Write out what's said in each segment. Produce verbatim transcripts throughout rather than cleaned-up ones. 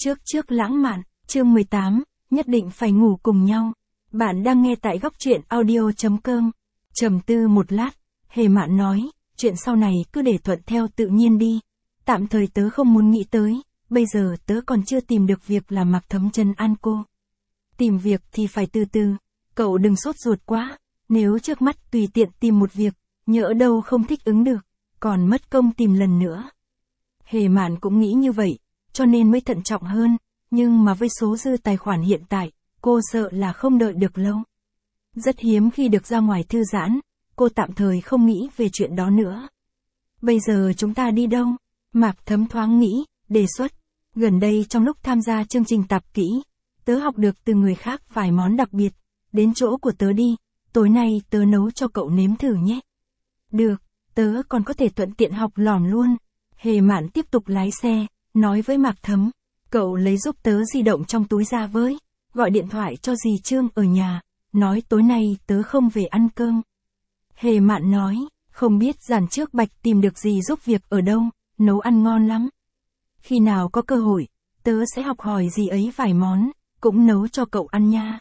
Trước trước lãng mạn, chương mười tám, nhất định phải ngủ cùng nhau. Bạn đang nghe tại góc truyện audio.com. Trầm tư một lát, Hề Mạn nói, chuyện sau này cứ để thuận theo tự nhiên đi. Tạm thời tớ không muốn nghĩ tới, bây giờ tớ còn chưa tìm được việc làm Mạc Thấm trấn an cô. Tìm việc thì phải từ từ, cậu đừng sốt ruột quá, nếu trước mắt tùy tiện tìm một việc, nhỡ đâu không thích ứng được, còn mất công tìm lần nữa. Hề Mạn cũng nghĩ như vậy, cho nên mới thận trọng hơn, nhưng mà với số dư tài khoản hiện tại, cô sợ là không đợi được lâu. Rất hiếm khi được ra ngoài thư giãn, cô tạm thời không nghĩ về chuyện đó nữa. Bây giờ chúng ta đi đâu? Mạc Thấm thoáng nghĩ, đề xuất. Gần đây trong lúc tham gia chương trình tạp kỹ, tớ học được từ người khác vài món đặc biệt, đến chỗ của tớ đi, tối nay tớ nấu cho cậu nếm thử nhé. Được, tớ còn có thể thuận tiện học lỏm luôn. Hề Mạn tiếp tục lái xe, nói với Mạc Thấm, cậu lấy giúp tớ di động trong túi ra với, gọi điện thoại cho dì Trương ở nhà, nói tối nay tớ không về ăn cơm. Hề Mạn nói, không biết Giản Trước Bạch tìm được dì giúp việc ở đâu, nấu ăn ngon lắm. Khi nào có cơ hội, tớ sẽ học hỏi dì ấy vài món, cũng nấu cho cậu ăn nha.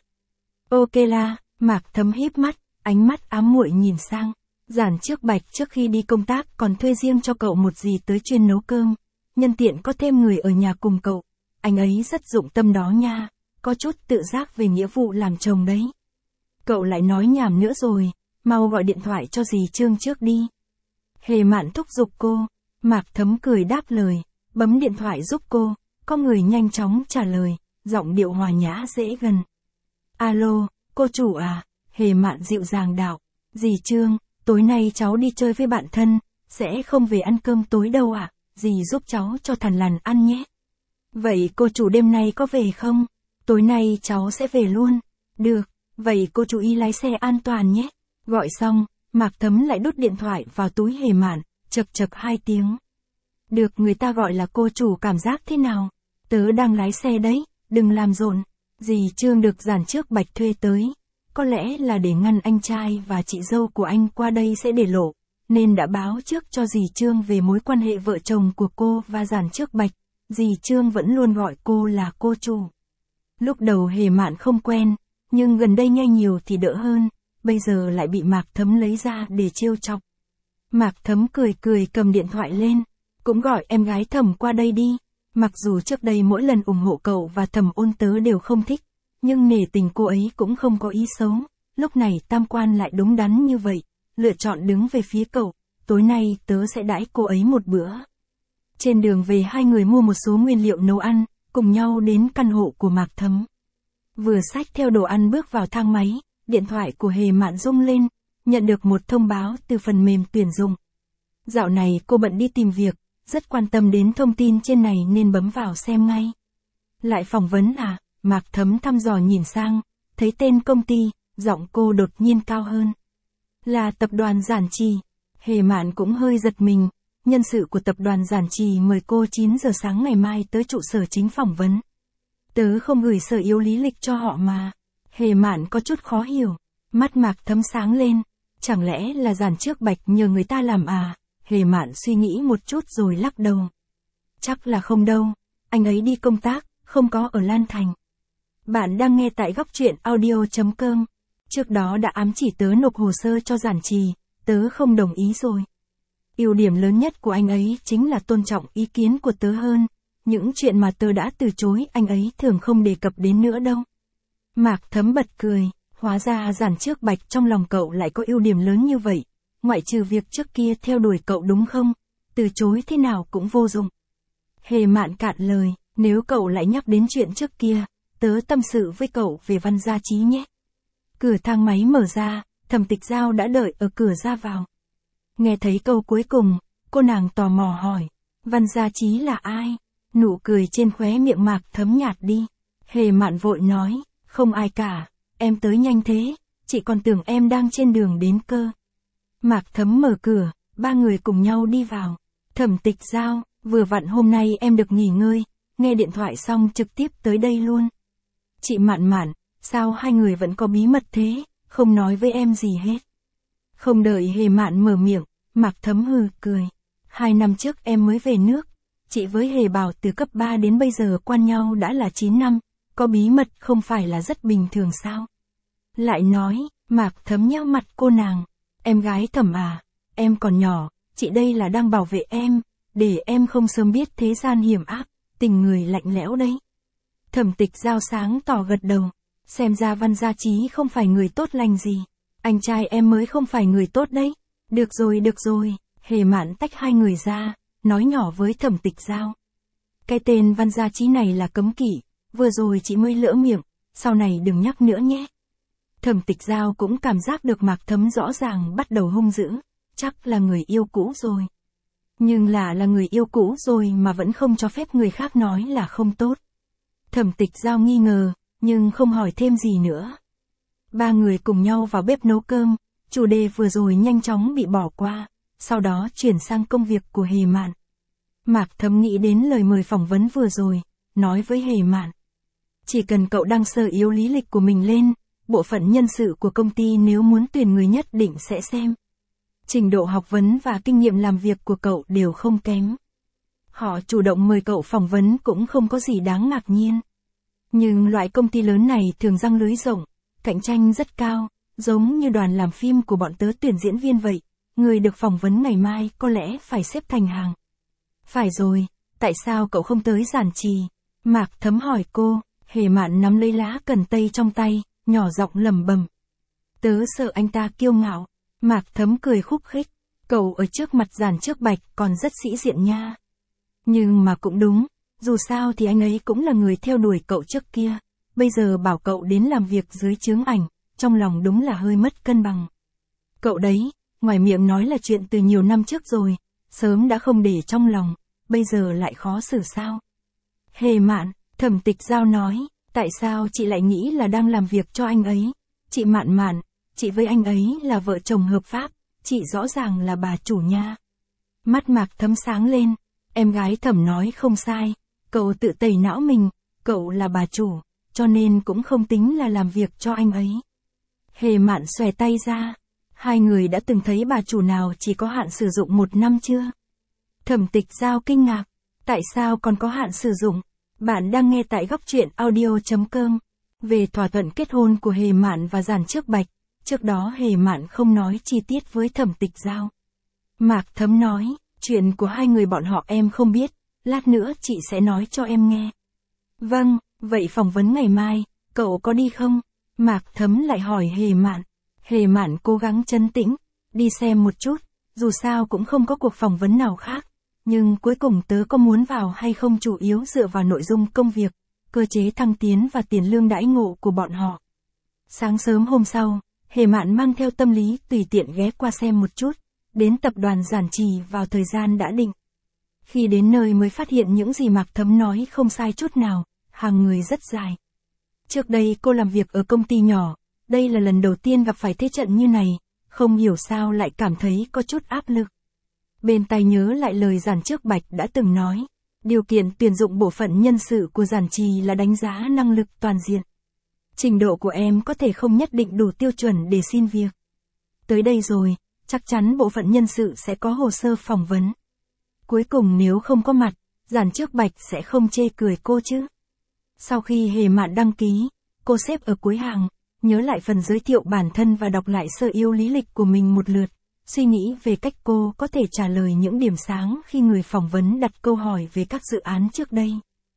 Ok la, Mạc Thấm híp mắt, ánh mắt ám muội nhìn sang. Giản Trước Bạch trước khi đi công tác còn thuê riêng cho cậu một dì tới chuyên nấu cơm, nhân tiện có thêm người ở nhà cùng cậu, anh ấy rất dụng tâm đó nha, có chút tự giác về nghĩa vụ làm chồng đấy. Cậu lại nói nhảm nữa rồi, mau gọi điện thoại cho dì Trương trước đi. Hề Mạn thúc giục cô, Mạc Thấm cười đáp lời, bấm điện thoại giúp cô, có người nhanh chóng trả lời, giọng điệu hòa nhã dễ gần. Alo, cô chủ à, Hề Mạn dịu dàng đạo, dì Trương, tối nay cháu đi chơi với bạn thân, sẽ không về ăn cơm tối đâu ạ, à? Dì giúp cháu cho thằn lằn ăn nhé. Vậy cô chủ đêm nay có về không? Tối nay cháu sẽ về luôn. Được, vậy cô chú ý lái xe an toàn nhé. Gọi xong, Mạc Thấm lại đút điện thoại vào túi Hề Mạn, chật chật hai tiếng. Được người ta gọi là cô chủ cảm giác thế nào? Tớ đang lái xe đấy, đừng làm rộn. Dì Trương được Giản Trước Bạch thuê tới. Có lẽ là để ngăn anh trai và chị dâu của anh qua đây sẽ để lộ, nên đã báo trước cho dì Trương về mối quan hệ vợ chồng của cô và Giản Trước Bạch. Dì Trương vẫn luôn gọi cô là cô chủ. Lúc đầu Hề Mạn không quen, nhưng gần đây nghe nhiều thì đỡ hơn, bây giờ lại bị Mạc Thấm lấy ra để trêu chọc. Mạc Thấm cười cười cầm điện thoại lên, cũng gọi em gái Thẩm qua đây đi, mặc dù trước đây mỗi lần ủng hộ cậu và Thẩm Ôn tớ đều không thích, nhưng nể tình cô ấy cũng không có ý xấu, lúc này tam quan lại đúng đắn như vậy, lựa chọn đứng về phía cậu, tối nay tớ sẽ đãi cô ấy một bữa. Trên đường về hai người mua một số nguyên liệu nấu ăn, cùng nhau đến căn hộ của Mạc Thấm. Vừa xách theo đồ ăn bước vào thang máy, điện thoại của Hề Mạn rung lên, nhận được một thông báo từ phần mềm tuyển dụng. Dạo này cô bận đi tìm việc, rất quan tâm đến thông tin trên này nên bấm vào xem ngay. Lại phỏng vấn à? Mạc Thấm thăm dò nhìn sang, thấy tên công ty, giọng cô đột nhiên cao hơn. Là tập đoàn Giản Trì. Hề Mạn cũng hơi giật mình, nhân sự của tập đoàn Giản Trì mời cô chín giờ sáng ngày mai tới trụ sở chính phỏng vấn. Tớ không gửi sở yếu lý lịch cho họ mà. Hề Mạn có chút khó hiểu, mắt Mạc Thấm sáng lên, chẳng lẽ là Giản Trước Bạch nhờ người ta làm à? Hề Mạn suy nghĩ một chút rồi lắc đầu. Chắc là không đâu, anh ấy đi công tác, không có ở Lan Thành. Bạn đang nghe tại góc truyện audio.com. Trước đó đã ám chỉ tớ nộp hồ sơ cho Giản Trì, tớ không đồng ý rồi. Ưu điểm lớn nhất của anh ấy chính là tôn trọng ý kiến của tớ hơn, những chuyện mà tớ đã từ chối anh ấy thường không đề cập đến nữa đâu. Mạc Thấm bật cười, hóa ra Giản Trước Bạch trong lòng cậu lại có ưu điểm lớn như vậy, ngoại trừ việc trước kia theo đuổi cậu đúng không, từ chối thế nào cũng vô dụng. Hề Mạn cạn lời, nếu cậu lại nhắc đến chuyện trước kia, tớ tâm sự với cậu về Văn Gia Trí nhé. Cửa thang máy mở ra, Thẩm Tịch Giao đã đợi ở cửa ra vào. Nghe thấy câu cuối cùng, cô nàng tò mò hỏi, Văn Gia Trí là ai? Nụ cười trên khóe miệng Mạc Thấm nhạt đi. Hề Mạn vội nói, không ai cả, em tới nhanh thế, chị còn tưởng em đang trên đường đến cơ. Mạc Thấm mở cửa, ba người cùng nhau đi vào. Thẩm Tịch Giao, vừa vặn hôm nay em được nghỉ ngơi, nghe điện thoại xong trực tiếp tới đây luôn. Chị Mạn Mạn, sao hai người vẫn có bí mật thế, không nói với em gì hết. Không đợi Hề Mạn mở miệng, Mạc Thấm hừ cười. Hai năm trước em mới về nước, chị với Hề Bảo từ cấp ba đến bây giờ quen nhau đã là chín năm, có bí mật không phải là rất bình thường sao? Lại nói, Mạc Thấm nheo mặt cô nàng, em gái Thẩm à, em còn nhỏ, chị đây là đang bảo vệ em, để em không sớm biết thế gian hiểm ác, tình người lạnh lẽo đấy. Thẩm Tịch Giao sáng tỏ gật đầu, xem ra Văn Gia Trí không phải người tốt lành gì, anh trai em mới không phải người tốt đấy. Được rồi được rồi, Hề Mạn tách hai người ra, nói nhỏ với Thẩm Tịch Giao. Cái tên Văn Gia Trí này là cấm kỵ, vừa rồi chị mới lỡ miệng, sau này đừng nhắc nữa nhé. Thẩm Tịch Giao cũng cảm giác được Mạc Thấm rõ ràng bắt đầu hung dữ, chắc là người yêu cũ rồi. Nhưng là là người yêu cũ rồi mà vẫn không cho phép người khác nói là không tốt. Thẩm Tịch Giao nghi ngờ, nhưng không hỏi thêm gì nữa. Ba người cùng nhau vào bếp nấu cơm, chủ đề vừa rồi nhanh chóng bị bỏ qua, sau đó chuyển sang công việc của Hề Mạn. Mạc Thấm nghĩ đến lời mời phỏng vấn vừa rồi, nói với Hề Mạn. Chỉ cần cậu đăng sơ yếu lý lịch của mình lên, bộ phận nhân sự của công ty nếu muốn tuyển người nhất định sẽ xem. Trình độ học vấn và kinh nghiệm làm việc của cậu đều không kém. Họ chủ động mời cậu phỏng vấn cũng không có gì đáng ngạc nhiên. Nhưng loại công ty lớn này thường răng lưới rộng, cạnh tranh rất cao, giống như đoàn làm phim của bọn tớ tuyển diễn viên vậy, người được phỏng vấn ngày mai có lẽ phải xếp thành hàng. Phải rồi, tại sao cậu không tới giản trì? Mạc Thấm hỏi cô. Hề Mạn nắm lấy lá cần tây trong tay, nhỏ giọng lẩm bẩm. Tớ sợ anh ta kiêu ngạo. Mạc Thấm cười khúc khích. Cậu ở trước mặt Giản Trước Bạch còn rất sĩ diện nha. Nhưng mà cũng đúng, dù sao thì anh ấy cũng là người theo đuổi cậu trước kia. Bây giờ bảo cậu đến làm việc dưới chướng ảnh, trong lòng đúng là hơi mất cân bằng. Cậu đấy, ngoài miệng nói là chuyện từ nhiều năm trước rồi, sớm đã không để trong lòng, bây giờ lại khó xử sao? Hề Mạn, Thẩm Tịch Giao nói, tại sao chị lại nghĩ là đang làm việc cho anh ấy? Chị Mạn Mạn, chị với anh ấy là vợ chồng hợp pháp, chị rõ ràng là bà chủ nha. Mắt Mạc Thấm sáng lên, em gái Thẩm nói không sai, cậu tự tẩy não mình, cậu là bà chủ, cho nên cũng không tính là làm việc cho anh ấy. Hề Mạn xòe tay ra, hai người đã từng thấy bà chủ nào chỉ có hạn sử dụng một năm chưa? Thẩm Tịch Giao kinh ngạc, tại sao còn có hạn sử dụng? Bạn đang nghe tại góc truyện audio chấm com. Về thỏa thuận kết hôn của Hề Mạn và Giản Trước Bạch, trước đó Hề Mạn không nói chi tiết với Thẩm Tịch Giao. Mạc Thấm nói, chuyện của hai người bọn họ em không biết, lát nữa chị sẽ nói cho em nghe. Vâng, vậy phỏng vấn ngày mai, cậu có đi không? Mạc Thấm lại hỏi Hề Mạn. Hề Mạn cố gắng trấn tĩnh, đi xem một chút, dù sao cũng không có cuộc phỏng vấn nào khác. Nhưng cuối cùng tớ có muốn vào hay không chủ yếu dựa vào nội dung công việc, cơ chế thăng tiến và tiền lương đãi ngộ của bọn họ. Sáng sớm hôm sau, Hề Mạn mang theo tâm lý tùy tiện ghé qua xem một chút, đến tập đoàn Giản Trì vào thời gian đã định. Khi đến nơi mới phát hiện những gì Mạc Thấm nói không sai chút nào, hàng người rất dài. Trước đây cô làm việc ở công ty nhỏ, đây là lần đầu tiên gặp phải thế trận như này, không hiểu sao lại cảm thấy có chút áp lực. Bên tai nhớ lại lời Giản Trước Bạch đã từng nói, điều kiện tuyển dụng bộ phận nhân sự của Giản Trì là đánh giá năng lực toàn diện. Trình độ của em có thể không nhất định đủ tiêu chuẩn để xin việc. Tới đây rồi, chắc chắn bộ phận nhân sự sẽ có hồ sơ phỏng vấn. Cuối cùng nếu không có mặt, Giản Trước Bạch sẽ không chê cười cô chứ. Sau khi Hề Mạn đăng ký, cô xếp ở cuối hàng, nhớ lại phần giới thiệu bản thân và đọc lại sơ yếu lý lịch của mình một lượt. Suy nghĩ về cách cô có thể trả lời những điểm sáng khi người phỏng vấn đặt câu hỏi về các dự án trước đây.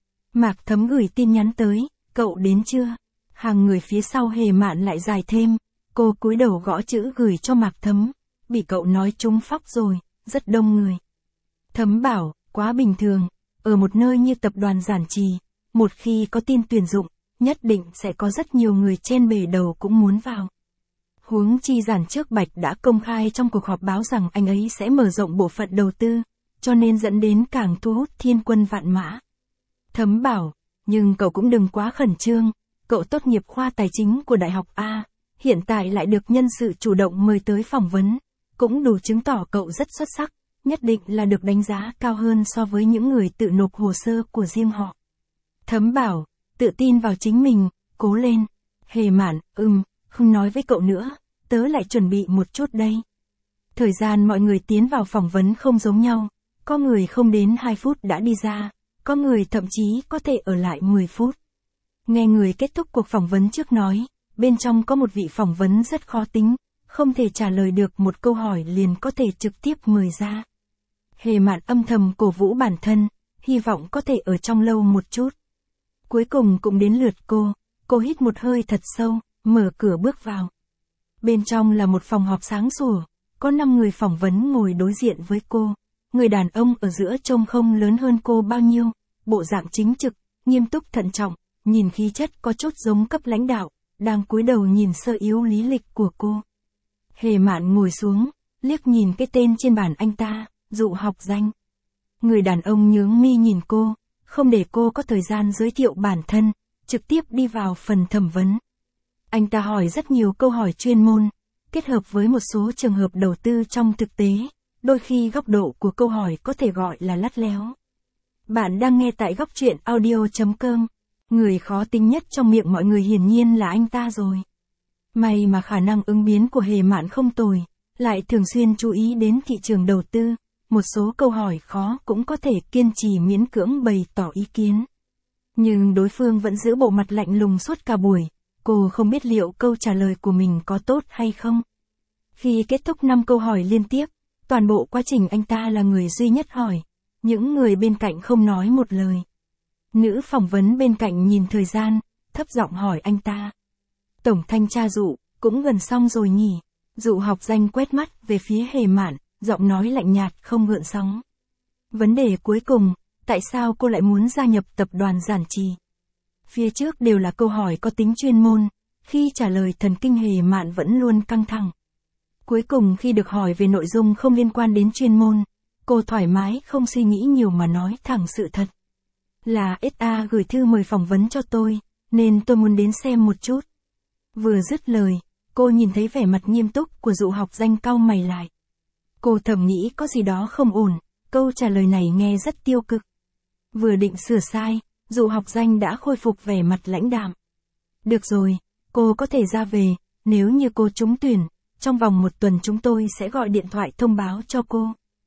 Mạc Thấm gửi tin nhắn tới, cậu đến chưa? Hàng người phía sau Hề Mạn lại dài thêm, cô cúi đầu gõ chữ gửi cho Mạc Thấm, bị cậu nói trúng phóc rồi, rất đông người. Thấm bảo, quá bình thường, ở một nơi như tập đoàn Giản Trì, một khi có tin tuyển dụng, nhất định sẽ có rất nhiều người trên bề đầu cũng muốn vào. Huống chi Giản Trước Bạch đã công khai trong cuộc họp báo rằng anh ấy sẽ mở rộng bộ phận đầu tư, cho nên dẫn đến càng thu hút thiên quân vạn mã. Thấm bảo, nhưng cậu cũng đừng quá khẩn trương, cậu tốt nghiệp khoa tài chính của Đại học A, hiện tại lại được nhân sự chủ động mời tới phỏng vấn, cũng đủ chứng tỏ cậu rất xuất sắc, nhất định là được đánh giá cao hơn so với những người tự nộp hồ sơ của riêng họ. Thấm bảo, tự tin vào chính mình, cố lên. Hề Mạn, ừm, không nói với cậu nữa, tớ lại chuẩn bị một chút đây. Thời gian mọi người tiến vào phỏng vấn không giống nhau, Có người không đến hai phút đã đi ra, có người thậm chí có thể ở lại mười phút. Nghe người kết thúc cuộc phỏng vấn trước nói, bên trong có một vị phỏng vấn rất khó tính, không thể trả lời được một câu hỏi liền có thể trực tiếp mời ra. Hề Mạn âm thầm cổ vũ bản thân, hy vọng có thể ở trong lâu một chút. Cuối cùng cũng đến lượt cô, cô hít một hơi thật sâu, mở cửa bước vào. Bên trong là một phòng họp sáng sủa, có năm người phỏng vấn ngồi đối diện với cô. Người đàn ông ở giữa trông không lớn hơn cô bao nhiêu, bộ dạng chính trực, nghiêm túc thận trọng, nhìn khí chất có chút giống cấp lãnh đạo, đang cúi đầu nhìn sơ yếu lý lịch của cô. Hề Mạn ngồi xuống, liếc nhìn cái tên trên bàn anh ta, Dụ Học Danh. Người đàn ông nhướng mi nhìn cô, không để cô có thời gian giới thiệu bản thân, trực tiếp đi vào phần thẩm vấn. Anh ta hỏi rất nhiều câu hỏi chuyên môn, kết hợp với một số trường hợp đầu tư trong thực tế, đôi khi góc độ của câu hỏi có thể gọi là lắt léo. Bạn đang nghe tại góc truyện audio chấm com. Người khó tính nhất trong miệng mọi người hiển nhiên là anh ta rồi. May mà khả năng ứng biến của Hề Mạn không tồi, lại thường xuyên chú ý đến thị trường đầu tư, một số câu hỏi khó cũng có thể kiên trì miễn cưỡng bày tỏ ý kiến. Nhưng đối phương vẫn giữ bộ mặt lạnh lùng suốt cả buổi, cô không biết liệu câu trả lời của mình có tốt hay không. Khi kết thúc năm câu hỏi liên tiếp, toàn bộ quá trình anh ta là người duy nhất hỏi, những người bên cạnh không nói một lời. Nữ phỏng vấn bên cạnh nhìn thời gian, thấp giọng hỏi anh ta. Tổng thanh tra Dụ, cũng gần xong rồi nhỉ? Dụ Học Danh quét mắt về phía Hề Mạn, giọng nói lạnh nhạt không gợn sóng. Vấn đề cuối cùng, tại sao cô lại muốn gia nhập tập đoàn Giản Trì? Phía trước đều là câu hỏi có tính chuyên môn, khi trả lời thần kinh Hề Mạn vẫn luôn căng thẳng. Cuối cùng khi được hỏi về nội dung không liên quan đến chuyên môn, cô thoải mái không suy nghĩ nhiều mà nói thẳng sự thật. Là ét a gửi thư mời phỏng vấn cho tôi, nên tôi muốn đến xem một chút. Vừa dứt lời, cô nhìn thấy vẻ mặt nghiêm túc của Dụ Học Danh cau mày lại. Cô thầm nghĩ có gì đó không ổn, câu trả lời này nghe rất tiêu cực. Vừa định sửa sai, Dụ Học Danh đã khôi phục vẻ mặt lãnh đạm. Được rồi, cô có thể ra về, nếu như cô trúng tuyển, trong vòng một tuần chúng tôi sẽ gọi điện thoại thông báo cho cô.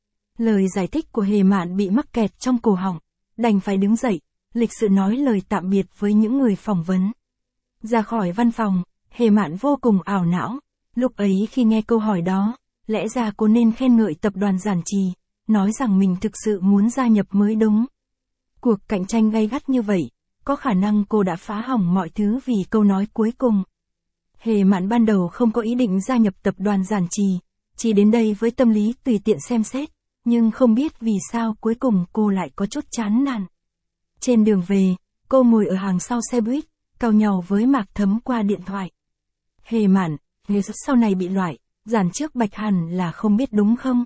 Lời giải thích của Hề Mạn bị mắc kẹt trong cổ họng, đành phải đứng dậy, lịch sự nói lời tạm biệt với những người phỏng vấn. Ra khỏi văn phòng, Hề Mạn vô cùng ảo não, lúc ấy khi nghe câu hỏi đó, lẽ ra cô nên khen ngợi tập đoàn Giản Trì, nói rằng mình thực sự muốn gia nhập mới đúng. Cuộc cạnh tranh gay gắt như vậy, có khả năng cô đã phá hỏng mọi thứ vì câu nói cuối cùng. Hề Mạn ban đầu không có ý định gia nhập tập đoàn Giản Trì, chỉ đến đây với tâm lý tùy tiện xem xét, nhưng không biết vì sao cuối cùng cô lại có chút chán nản. Trên đường về, cô ngồi ở hàng sau xe buýt, càu nhàu với Mạc Thấm qua điện thoại. Hề Mạn, nếu sau này bị loại, Giản trước Bạch hẳn là không biết đúng không?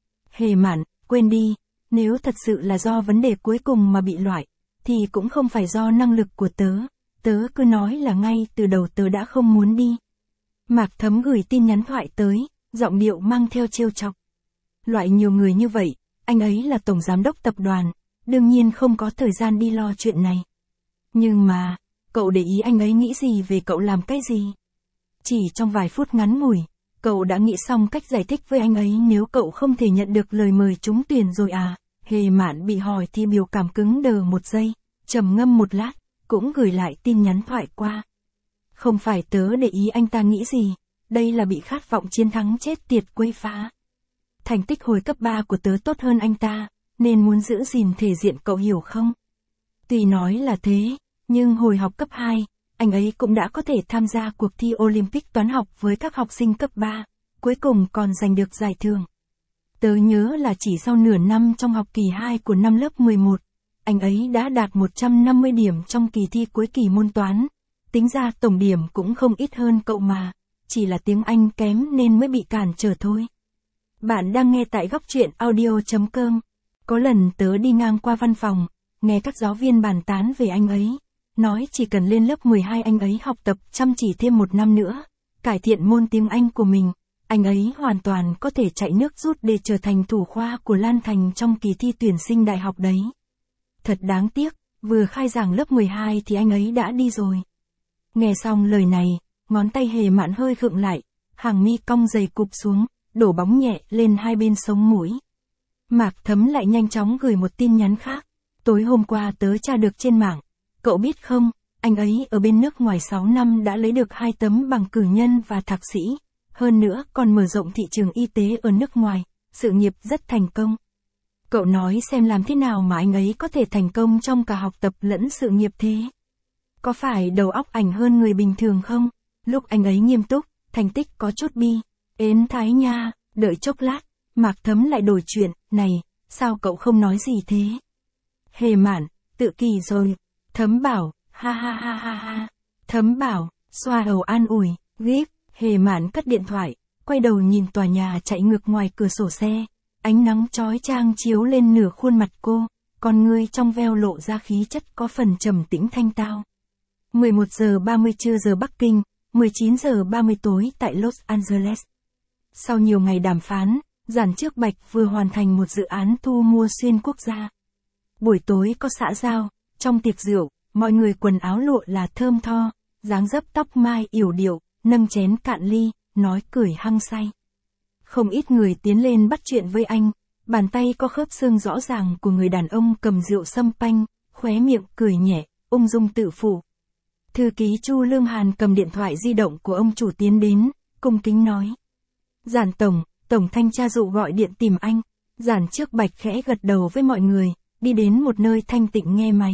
Hề Mạn, quên đi, nếu thật sự là do vấn đề cuối cùng mà bị loại, thì cũng không phải do năng lực của tớ, tớ cứ nói là ngay từ đầu tớ đã không muốn đi. Mạc Thấm gửi tin nhắn thoại tới, giọng điệu mang theo trêu chọc. Loại nhiều người như vậy, anh ấy là tổng giám đốc tập đoàn, đương nhiên không có thời gian đi lo chuyện này. Nhưng mà, cậu để ý anh ấy nghĩ gì về cậu làm cái gì? Chỉ trong vài phút ngắn ngủi, cậu đã nghĩ xong cách giải thích với anh ấy nếu cậu không thể nhận được lời mời trúng tuyển rồi à? Hề Mạn bị hỏi thì biểu cảm cứng đờ một giây, trầm ngâm một lát, cũng gửi lại tin nhắn thoại qua. Không phải tớ để ý anh ta nghĩ gì, đây là bị khát vọng chiến thắng chết tiệt quấy phá. Thành tích hồi cấp ba của tớ tốt hơn anh ta, nên muốn giữ gìn thể diện cậu hiểu không? Tuy nói là thế, nhưng hồi học cấp hai, anh ấy cũng đã có thể tham gia cuộc thi Olympic toán học với các học sinh cấp ba, cuối cùng còn giành được giải thưởng. Tớ nhớ là chỉ sau nửa năm trong học kỳ hai của năm lớp mười một, anh ấy đã đạt một trăm năm mươi điểm trong kỳ thi cuối kỳ môn toán. Tính ra tổng điểm cũng không ít hơn cậu mà, chỉ là tiếng Anh kém nên mới bị cản trở thôi. Bạn đang nghe tại góc truyện audio chấm com. Có lần tớ đi ngang qua văn phòng, nghe các giáo viên bàn tán về anh ấy, nói chỉ cần lên lớp mười hai anh ấy học tập chăm chỉ thêm một năm nữa, cải thiện môn tiếng Anh của mình, anh ấy hoàn toàn có thể chạy nước rút để trở thành thủ khoa của Lan Thành trong kỳ thi tuyển sinh đại học đấy. Thật đáng tiếc, vừa khai giảng lớp mười hai thì anh ấy đã đi rồi. Nghe xong lời này, ngón tay Hề Mạn hơi khựng lại, hàng mi cong dày cụp xuống, đổ bóng nhẹ lên hai bên sống mũi. Mạc Thấm lại nhanh chóng gửi một tin nhắn khác. Tối hôm qua tớ tra được trên mạng. Cậu biết không, anh ấy ở bên nước ngoài sáu năm đã lấy được hai tấm bằng cử nhân và thạc sĩ. Hơn nữa còn mở rộng thị trường y tế ở nước ngoài. Sự nghiệp rất thành công. Cậu nói xem làm thế nào mà anh ấy có thể thành công trong cả học tập lẫn sự nghiệp thế? Có phải đầu óc ảnh hơn người bình thường không? Lúc anh ấy nghiêm túc, thành tích có chút bi. Ến thái nha, đợi chốc lát, Mạc Thấm lại đổi chuyện, này, sao cậu không nói gì thế? Hề Mạn, tự kỳ rồi. Thấm bảo, ha ha ha ha ha. Thấm bảo, xoa đầu an ủi, gíp, Hề Mạn cất điện thoại, quay đầu nhìn tòa nhà chạy ngược ngoài cửa sổ xe. Ánh nắng chói chang chiếu lên nửa khuôn mặt cô, con ngươi trong veo lộ ra khí chất có phần trầm tĩnh thanh tao. mười một giờ ba mươi trưa giờ Bắc Kinh, mười chín giờ ba mươi tối tại Los Angeles. Sau nhiều ngày đàm phán, Giản Trước Bạch vừa hoàn thành một dự án thu mua xuyên quốc gia. Buổi tối có xã giao, trong tiệc rượu, mọi người quần áo lụa là thơm tho, dáng dấp tóc mai yểu điệu, nâng chén cạn ly, nói cười hăng say. Không ít người tiến lên bắt chuyện với anh, bàn tay có khớp xương rõ ràng của người đàn ông cầm rượu sâm panh, khóe miệng cười nhẹ, ung dung tự phụ. Thư ký Chu Lương Hàn cầm điện thoại di động của ông chủ tiến đến, cung kính nói. Giản Tổng, Tổng thanh tra Dụ gọi điện tìm anh. Giản Trước Bạch khẽ gật đầu với mọi người, đi đến một nơi thanh tịnh nghe máy.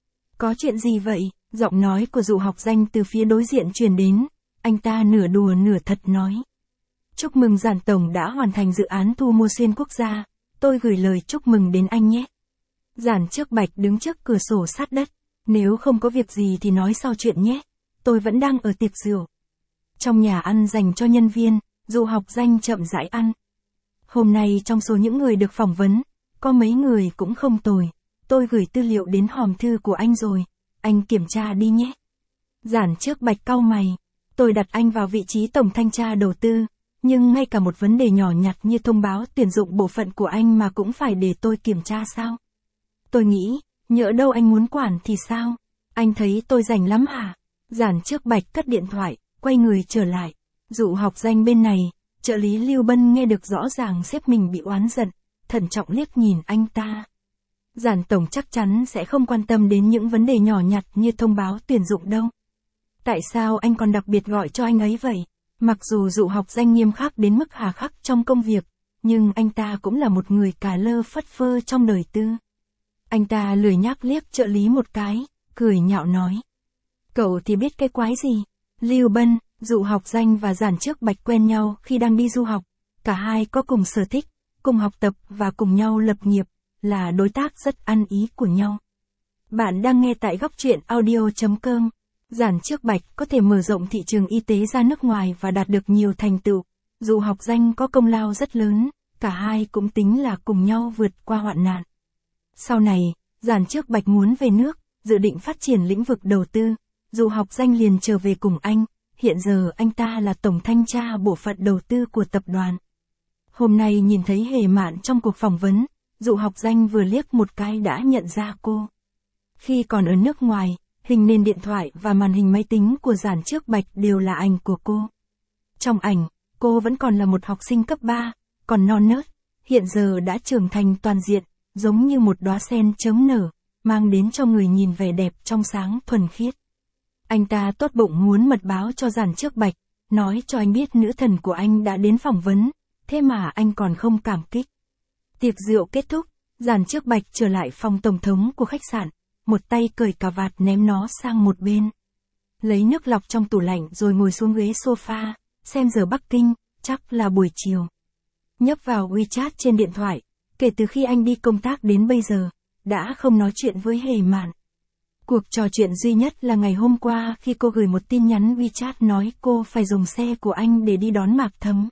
Có chuyện gì vậy? Giọng nói của Dụ Học Danh từ phía đối diện truyền đến, anh ta nửa đùa nửa thật nói. Chúc mừng Giản Tổng đã hoàn thành dự án thu mua xuyên quốc gia, tôi gửi lời chúc mừng đến anh nhé. Giản Trước Bạch đứng trước cửa sổ sát đất, nếu không có việc gì thì nói sau chuyện nhé, tôi vẫn đang ở tiệc rượu. Trong nhà ăn dành cho nhân viên, Dụ Học Danh chậm rãi ăn. Hôm nay trong số những người được phỏng vấn, có mấy người cũng không tồi, tôi gửi tư liệu đến hòm thư của anh rồi, anh kiểm tra đi nhé. Giản Trước Bạch cau mày, tôi đặt anh vào vị trí tổng thanh tra đầu tư. Nhưng ngay cả một vấn đề nhỏ nhặt như thông báo tuyển dụng bộ phận của anh mà cũng phải để tôi kiểm tra sao? Tôi nghĩ, nhỡ đâu anh muốn quản thì sao? Anh thấy tôi rảnh lắm hả? Giản Trước Bạch cất điện thoại, quay người trở lại. Dụ Học Danh bên này, trợ lý Lưu Bân nghe được rõ ràng sếp mình bị oán giận, thận trọng liếc nhìn anh ta. Giản Tổng chắc chắn sẽ không quan tâm đến những vấn đề nhỏ nhặt như thông báo tuyển dụng đâu. Tại sao anh còn đặc biệt gọi cho anh ấy vậy? Mặc dù Dụ Học Danh nghiêm khắc đến mức hà khắc trong công việc, nhưng anh ta cũng là một người cà lơ phất phơ trong đời tư. Anh ta lười nhác liếc trợ lý một cái, cười nhạo nói. Cậu thì biết cái quái gì? Lưu Bân, Dụ Học Danh và Giản Trước Bạch quen nhau khi đang đi du học. Cả hai có cùng sở thích, cùng học tập và cùng nhau lập nghiệp, là đối tác rất ăn ý của nhau. Bạn đang nghe tại góc truyện audio chấm com. Giản Trước Bạch có thể mở rộng thị trường y tế ra nước ngoài và đạt được nhiều thành tựu. Dụ Học Danh có công lao rất lớn, cả hai cũng tính là cùng nhau vượt qua hoạn nạn. Sau này, Giản Trước Bạch muốn về nước, dự định phát triển lĩnh vực đầu tư. Dụ Học Danh liền trở về cùng anh, hiện giờ anh ta là tổng thanh tra bộ phận đầu tư của tập đoàn. Hôm nay nhìn thấy Hề Mạn trong cuộc phỏng vấn, Dụ Học Danh vừa liếc một cái đã nhận ra cô. Khi còn ở nước ngoài, hình nền điện thoại và màn hình máy tính của Giản Trước Bạch đều là ảnh của cô. Trong ảnh, cô vẫn còn là một học sinh cấp ba, còn non nớt, hiện giờ đã trưởng thành toàn diện, giống như một đóa sen chớm nở, mang đến cho người nhìn vẻ đẹp trong sáng thuần khiết. Anh ta tốt bụng muốn mật báo cho Giản Trước Bạch, nói cho anh biết nữ thần của anh đã đến phỏng vấn, thế mà anh còn không cảm kích. Tiệc rượu kết thúc, Giản Trước Bạch trở lại phòng tổng thống của khách sạn, một tay cởi cà vạt ném nó sang một bên. Lấy nước lọc trong tủ lạnh rồi ngồi xuống ghế sofa, xem giờ Bắc Kinh, chắc là buổi chiều. Nhấp vào WeChat trên điện thoại, kể từ khi anh đi công tác đến bây giờ, đã không nói chuyện với Hề Mạn. Cuộc trò chuyện duy nhất là ngày hôm qua khi cô gửi một tin nhắn WeChat nói cô phải dùng xe của anh để đi đón Mạc Thấm.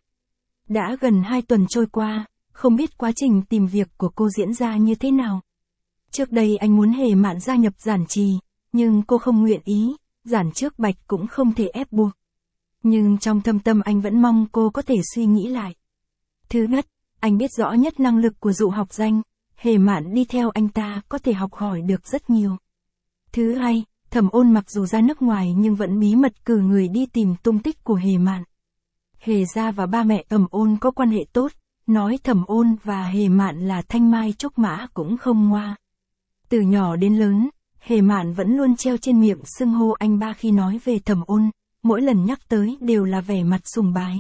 Đã gần hai tuần trôi qua, không biết quá trình tìm việc của cô diễn ra như thế nào. Trước đây anh muốn Hề Mạn gia nhập Giản Trì, nhưng cô không nguyện ý, Giản Trước Bạch cũng không thể ép buộc. Nhưng trong thâm tâm anh vẫn mong cô có thể suy nghĩ lại. Thứ nhất, anh biết rõ nhất năng lực của Dụ Học Danh, Hề Mạn đi theo anh ta có thể học hỏi được rất nhiều. Thứ hai, Thẩm Ôn mặc dù ra nước ngoài nhưng vẫn bí mật cử người đi tìm tung tích của Hề Mạn. Hề gia và ba mẹ Thẩm Ôn có quan hệ tốt, nói Thẩm Ôn và Hề Mạn là thanh mai trúc mã cũng không ngoa. Từ nhỏ đến lớn, Hề Mạn vẫn luôn treo trên miệng xưng hô anh ba khi nói về Thẩm Ôn, mỗi lần nhắc tới đều là vẻ mặt sùng bái.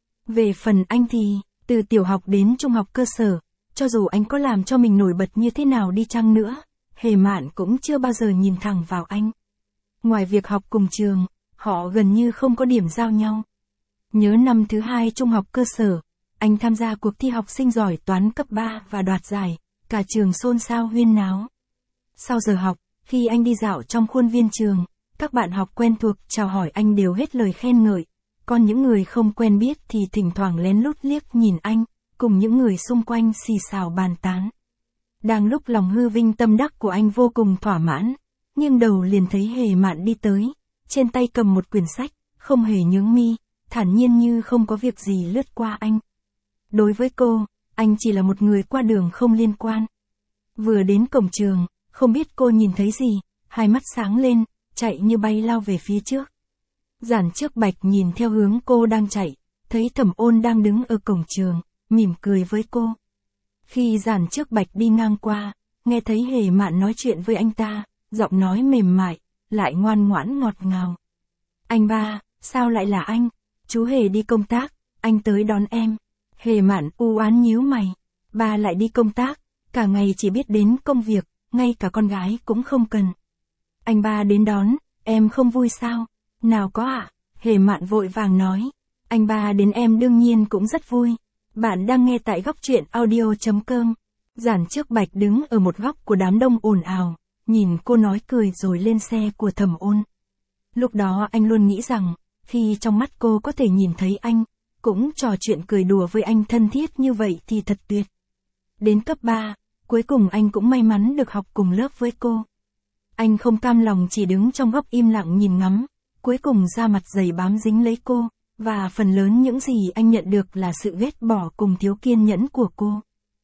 Về phần anh thì, từ tiểu học đến trung học cơ sở, cho dù anh có làm cho mình nổi bật như thế nào đi chăng nữa, Hề Mạn cũng chưa bao giờ nhìn thẳng vào anh. Ngoài việc học cùng trường, họ gần như không có điểm giao nhau. Nhớ năm thứ hai trung học cơ sở, anh tham gia cuộc thi học sinh giỏi toán cấp ba và đoạt giải, cả trường xôn xao huyên náo. Sau giờ học, khi anh đi dạo trong khuôn viên trường, các bạn học quen thuộc chào hỏi anh đều hết lời khen ngợi, còn những người không quen biết thì thỉnh thoảng lén lút liếc nhìn anh, cùng những người xung quanh xì xào bàn tán. Đang lúc lòng hư vinh tâm đắc của anh vô cùng thỏa mãn, nghiêng đầu liền thấy Hề Mạn đi tới, trên tay cầm một quyển sách, không hề nhướng mi, thản nhiên như không có việc gì lướt qua anh. Đối với cô, anh chỉ là một người qua đường không liên quan. Vừa đến cổng trường, không biết cô nhìn thấy gì, hai mắt sáng lên, chạy như bay lao về phía trước. Giản Trước Bạch nhìn theo hướng cô đang chạy, thấy Thẩm Ôn đang đứng ở cổng trường, mỉm cười với cô. Khi Giản Trước Bạch đi ngang qua, nghe thấy Hề Mạn nói chuyện với anh ta, giọng nói mềm mại, lại ngoan ngoãn ngọt ngào. Anh ba, sao lại là anh? Chú Hề đi công tác, anh tới đón em. Hề Mạn u oán nhíu mày. Ba lại đi công tác, cả ngày chỉ biết đến công việc, ngay cả con gái cũng không cần. Anh ba đến đón, em không vui sao? Nào có ạ, à? Hề Mạn vội vàng nói. Anh ba đến em đương nhiên cũng rất vui. Bạn đang nghe tại góc truyện audio chấm com. Giản Trước Bạch đứng ở một góc của đám đông ồn ào, nhìn cô nói cười rồi lên xe của Thẩm Ôn. Lúc đó anh luôn nghĩ rằng, khi trong mắt cô có thể nhìn thấy anh, cũng trò chuyện cười đùa với anh thân thiết như vậy thì thật tuyệt. Đến cấp ba, cuối cùng anh cũng may mắn được học cùng lớp với cô. Anh không cam lòng chỉ đứng trong góc im lặng nhìn ngắm, cuối cùng da mặt dày bám dính lấy cô, và phần lớn những gì anh nhận được là sự ghét bỏ cùng thiếu kiên nhẫn của cô.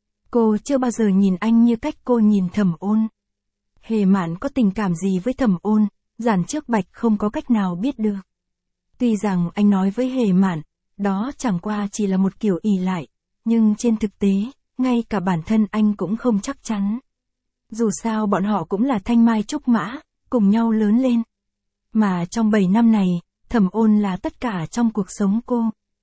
Cô chưa bao giờ nhìn anh như cách cô nhìn Thẩm Ôn. Hề Mạn có tình cảm gì với Thẩm Ôn, Giản Trước Bạch không có cách nào biết được. Tuy rằng anh nói với Hề Mạn, đó chẳng qua chỉ là một kiểu ỷ lại, nhưng trên thực tế, ngay cả bản thân anh cũng không chắc chắn. Dù sao bọn họ cũng là thanh mai trúc mã, cùng nhau lớn lên. Mà trong bảy năm này, Thẩm Ôn là tất cả trong cuộc sống cô.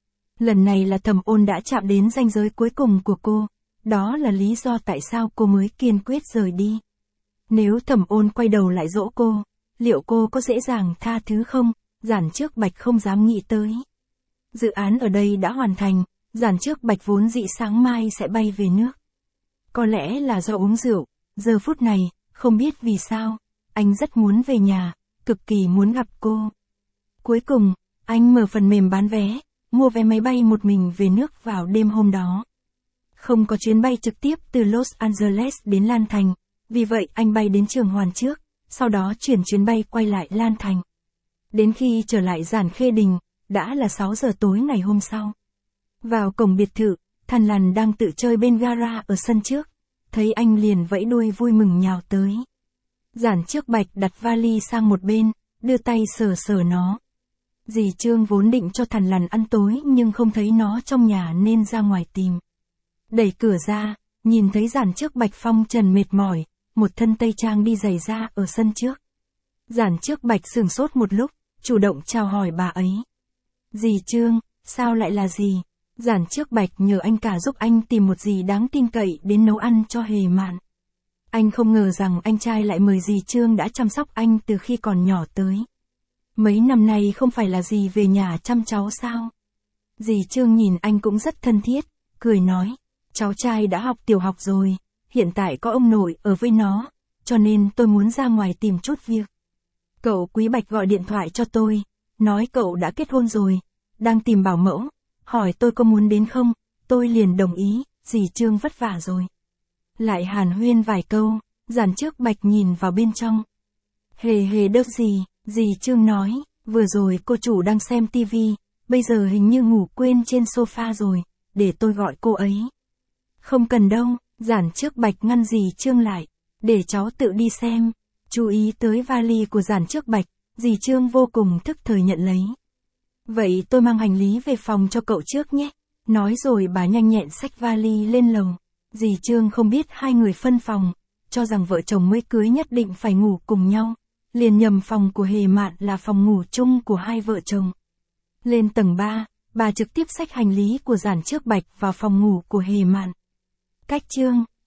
Lần này là Thẩm Ôn đã chạm đến ranh giới cuối cùng của cô, đó là lý do tại sao cô mới kiên quyết rời đi. Nếu Thẩm Ôn quay đầu lại dỗ cô, liệu cô có dễ dàng tha thứ không? Giản Trước Bạch không dám nghĩ tới. Dự án ở đây đã hoàn thành, Giản Trước Bạch vốn dĩ sáng mai sẽ bay về nước. Có lẽ là do uống rượu, giờ phút này, không biết vì sao, anh rất muốn về nhà, cực kỳ muốn gặp cô. Cuối cùng, anh mở phần mềm bán vé, mua vé máy bay một mình về nước vào đêm hôm đó. Không có chuyến bay trực tiếp từ Los Angeles đến Lan Thành, vì vậy anh bay đến Trường Hoàn trước, sau đó chuyển chuyến bay quay lại Lan Thành. Đến khi trở lại Giản Khê Đình, đã là sáu giờ tối ngày hôm sau. Vào cổng biệt thự, Thằn Lằn đang tự chơi bên gara ở sân trước, thấy anh liền vẫy đuôi vui mừng nhào tới. Giản Trước Bạch đặt vali sang một bên, đưa tay sờ sờ nó. Dì Trương vốn định cho Thằn Lằn ăn tối nhưng không thấy nó trong nhà nên ra ngoài tìm. Đẩy cửa ra, nhìn thấy Giản Trước Bạch phong trần mệt mỏi, một thân tây trang đi giày ra ở sân trước. Giản Trước Bạch sửng sốt một lúc, chủ động chào hỏi bà ấy. Dì Trương, sao lại là gì? Giản Trước Bạch nhờ anh cả giúp anh tìm một dì đáng tin cậy đến nấu ăn cho Hề Mạn. Anh không ngờ rằng anh trai lại mời dì Trương đã chăm sóc anh từ khi còn nhỏ tới. Mấy năm nay không phải là dì về nhà chăm cháu sao? Dì Trương nhìn anh cũng rất thân thiết, cười nói, cháu trai đã học tiểu học rồi, hiện tại có ông nội ở với nó, cho nên tôi muốn ra ngoài tìm chút việc. Cậu Quý Bạch gọi điện thoại cho tôi, nói cậu đã kết hôn rồi, đang tìm bảo mẫu, hỏi tôi có muốn đến không, tôi liền đồng ý, dì Trương vất vả rồi. Lại hàn huyên vài câu, Giản Trước Bạch nhìn vào bên trong. Hề hề đớp gì, dì Trương nói, vừa rồi cô chủ đang xem tivi, bây giờ hình như ngủ quên trên sofa rồi, để tôi gọi cô ấy. Không cần đâu, Giản Trước Bạch ngăn dì Trương lại, để cháu tự đi xem. Chú ý tới vali của Giản Trước Bạch, dì Trương vô cùng thức thời nhận lấy. Vậy tôi mang hành lý về phòng cho cậu trước nhé. Nói rồi bà nhanh nhẹn xách vali lên lầu. Dì Trương không biết hai người phân phòng, cho rằng vợ chồng mới cưới nhất định phải ngủ cùng nhau. Liền nhầm phòng của Hề Mạn là phòng ngủ chung của hai vợ chồng. Lên tầng ba, bà trực tiếp xách hành lý của Giản Trước Bạch vào phòng ngủ của Hề Mạn. Cách Trương